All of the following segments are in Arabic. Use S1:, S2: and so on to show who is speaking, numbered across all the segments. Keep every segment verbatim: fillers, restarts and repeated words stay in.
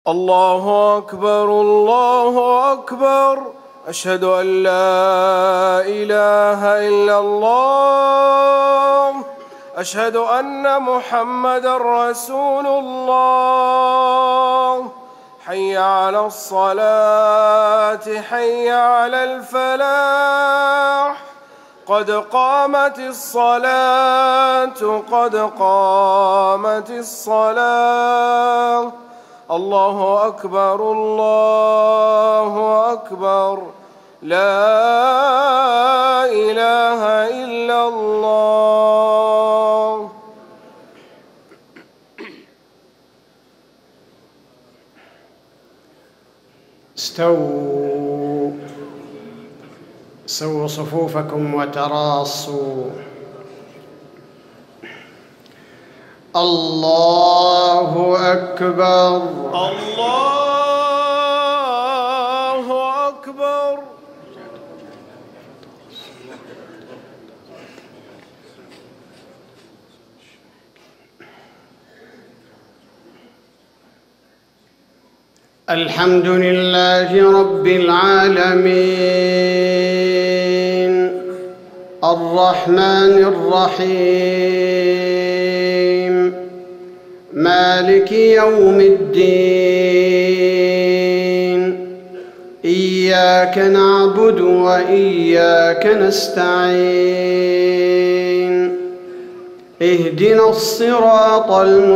S1: الله أكبر الله أكبر أشهد أن لا إله إلا الله أشهد أن محمدًا رسول الله حي على الصلاة حي على الفلاح قد قامت الصلاة قد قامت الصلاة الله أكبر الله أكبر لا إله إلا الله.
S2: استووا سووا صفوفكم وتراصوا. الله أكبر
S1: الله أكبر.
S2: الحمد لله رب العالمين الرحمن الرحيم مالك يوم الدين إياك نعبد وإياك نستعين اهدنا الصراط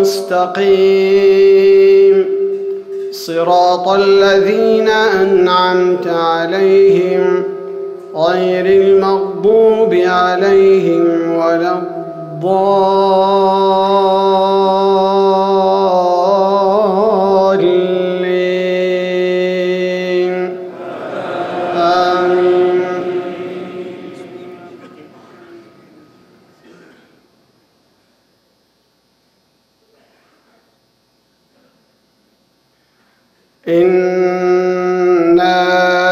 S2: المستقيم صراط الذين أنعمت عليهم غير المغضوب عليهم ولا الضالين آمين. إنا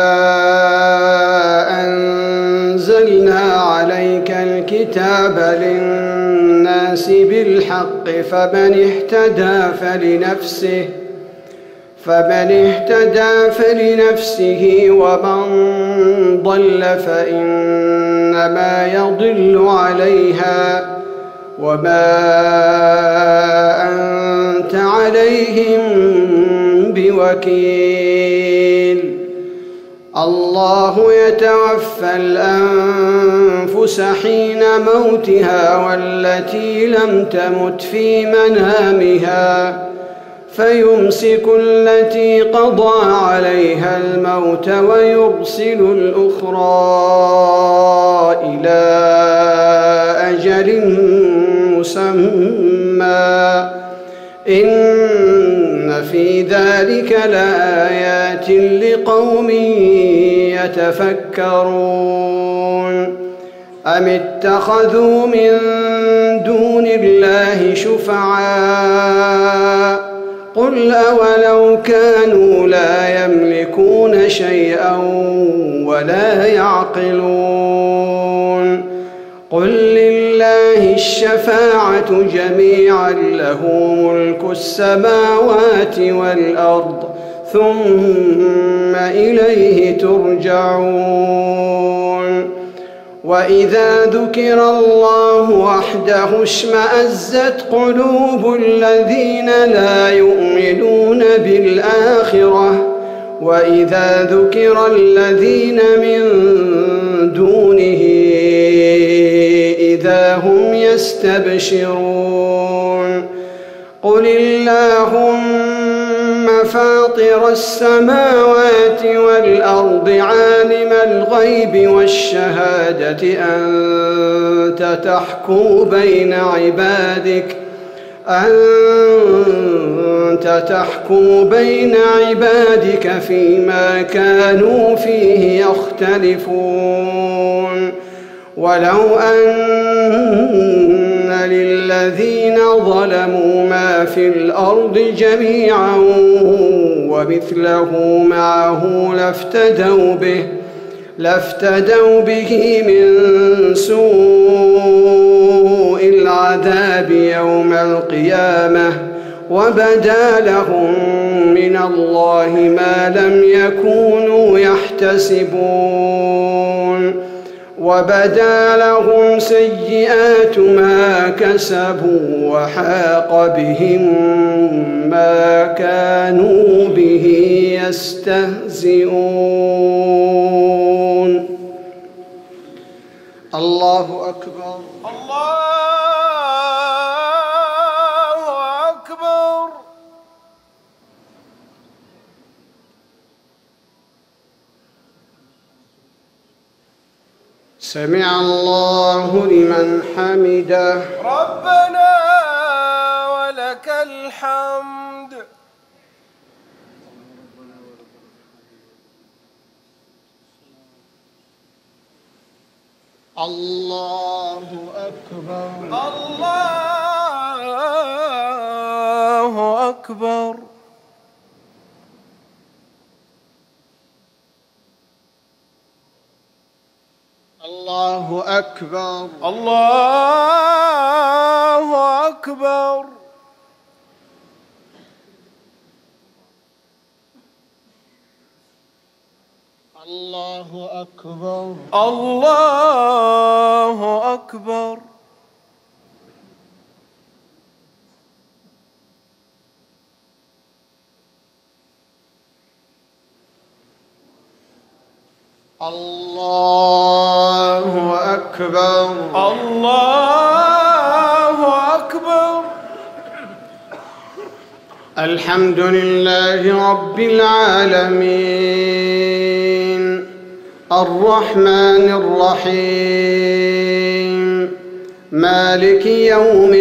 S2: أنزلنا عليك الكتاب للناس بالحق فمن اهتدى فلنفسه فمن اهتدى فلنفسه ومن ضل فإنما يضل عليها وما أنت عليهم بوكيل. الله يتوفى الأنفس حين موتها والتي لم تمت في منامها فيمسك التي قضى عليها الموت ويرسل الأخرى إلى أجل مسمى إن في ذلك لآيات لقوم يتفكرون. أم اتخذوا من دون الله شفعاء قل أولو كانوا لا يملكون شيئا ولا يعقلون قل لله الشفاعة جميعا له ملك السماوات والأرض ثم إليه ترجعون. وإذا ذكر الله وحده اشمأزت قلوب الذين لا يؤمنون بالآخرة وإذا ذكر الذين من دونه إذا هم يستبشرون. قل اللهم فاطر السماوات والأرض عالم الغيب والشهادة أنت تحكم بين عبادك أنت تحكم بين عبادك فيما كانوا فيه يختلفون. ولو أن للذين ظلموا ما في الأرض جميعا ومثله معه لافتدوا به لافتدوا به من سوء العذاب يوم القيامة وبدا لهم من الله ما لم يكونوا يحتسبون وبدا لهم سيئات ما كسبوا وحاق بهم ما كانوا به يستهزئون. الله أكبر.
S1: الله أكبر.
S2: سمع الله لمن حمده.
S1: ربنا ولك الحمد.
S2: الله أكبر.
S1: الله أكبر.
S2: الله أكبر.
S1: الله أكبر.
S2: الله أكبر.
S1: الله أكبر.
S2: الله أكبر.
S1: الله أكبر.
S2: الحمد لله رب العالمين الرحمن الرحيم مالك يوم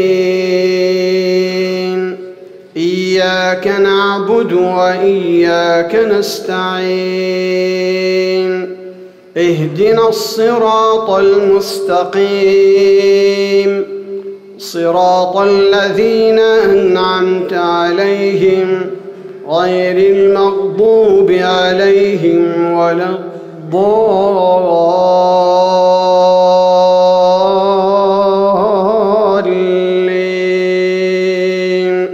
S2: الدين إياك نعبد وإياك نستعين اهدنا الصراط المستقيم صراط الذين أنعمت عليهم غير المغضوب عليهم ولا الضالين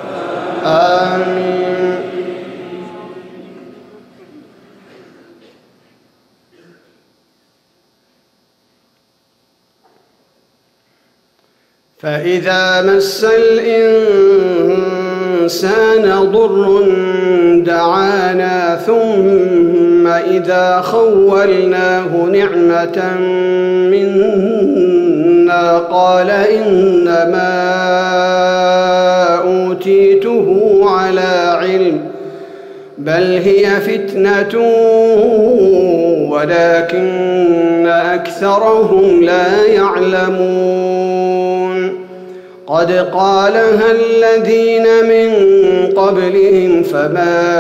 S2: آمين. فإذا مس الإنسان ضر دعانا ثم إذا خولناه نعمة منا قال إنما أوتيته على علم بل هي فتنة ولكن أكثرهم لا يعلمون. قد قالها الذين من قبلهم فما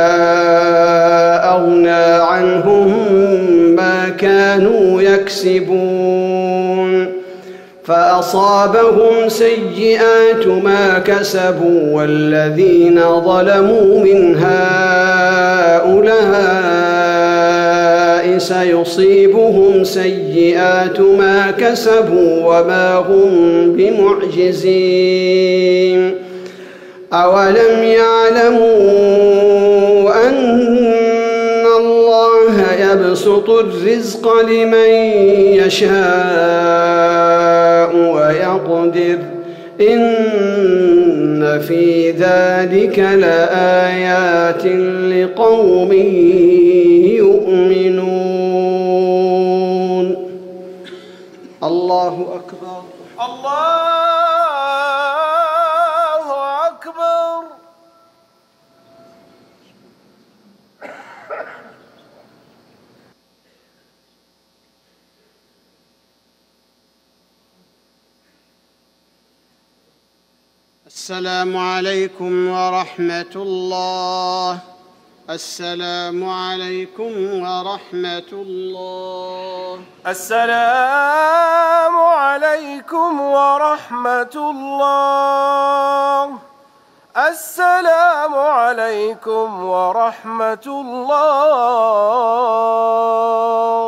S2: أغنى عنهم ما كانوا يكسبون فأصابهم سيئات ما كسبوا والذين ظلموا من هؤلاء سيصيبهم سيئات ما كسبوا وما هم بمعجزين. أولم يعلموا أن الله يبسط الرزق لمن يشاء ويقدر إن في ذلك لآيات لقوم يؤمنون. الله أكبر.
S1: الله أكبر.
S2: السلام عليكم ورحمة الله. السلام عليكم ورحمة الله.
S1: السلام عليكم ورحمة الله. السلام عليكم ورحمة الله.